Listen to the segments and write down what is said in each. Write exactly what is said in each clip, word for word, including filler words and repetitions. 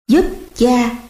Giúp cha.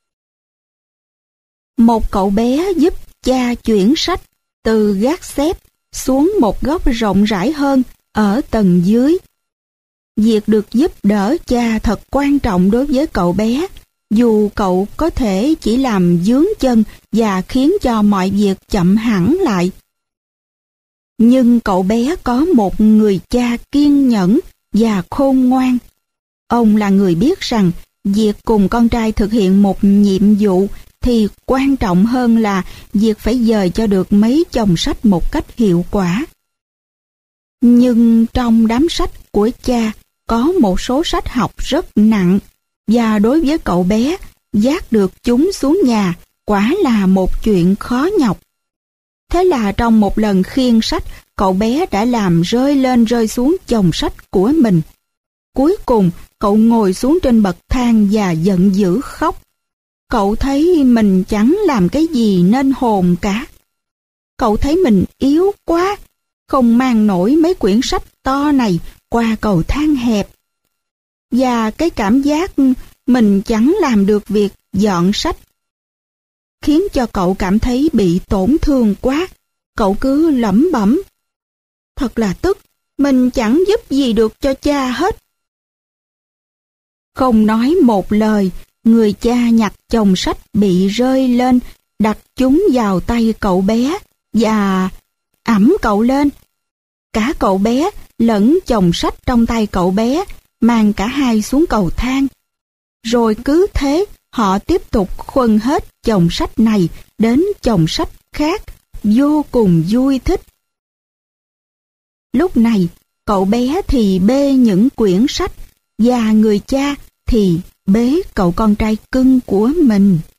Một cậu bé giúp cha chuyển sách từ gác xếp xuống một góc rộng rãi hơn ở tầng dưới. Việc được giúp đỡ cha thật quan trọng đối với cậu bé, dù cậu có thể chỉ làm vướng chân và khiến cho mọi việc chậm hẳn lại. Nhưng cậu bé có một người cha kiên nhẫn và khôn ngoan. Ông là người biết rằng việc cùng con trai thực hiện một nhiệm vụ thì quan trọng hơn là việc phải dời cho được mấy chồng sách một cách hiệu quả. Nhưng trong đám sách của cha có một số sách học rất nặng, và đối với cậu bé, vác được chúng xuống nhà quả là một chuyện khó nhọc. Thế là trong một lần khiêng sách, cậu bé đã làm rơi lên rơi xuống chồng sách của mình. Cuối cùng, cậu ngồi xuống trên bậc thang và giận dữ khóc. Cậu thấy mình chẳng làm cái gì nên hồn cả. Cậu thấy mình yếu quá, không mang nổi mấy quyển sách to này qua cầu thang hẹp. Và cái cảm giác mình chẳng làm được việc dọn sách khiến cho cậu cảm thấy bị tổn thương quá. Cậu cứ lẩm bẩm: thật là tức, mình chẳng giúp gì được cho cha hết. Không nói một lời, người cha nhặt chồng sách bị rơi lên, đặt chúng vào tay cậu bé và ẵm cậu lên. Cả cậu bé lẫn chồng sách trong tay cậu bé mang cả hai xuống cầu thang. Rồi cứ thế họ tiếp tục khuân hết chồng sách này đến chồng sách khác, vô cùng vui thích. Lúc này cậu bé thì bê những quyển sách và người cha thì bế cậu con trai cưng của mình.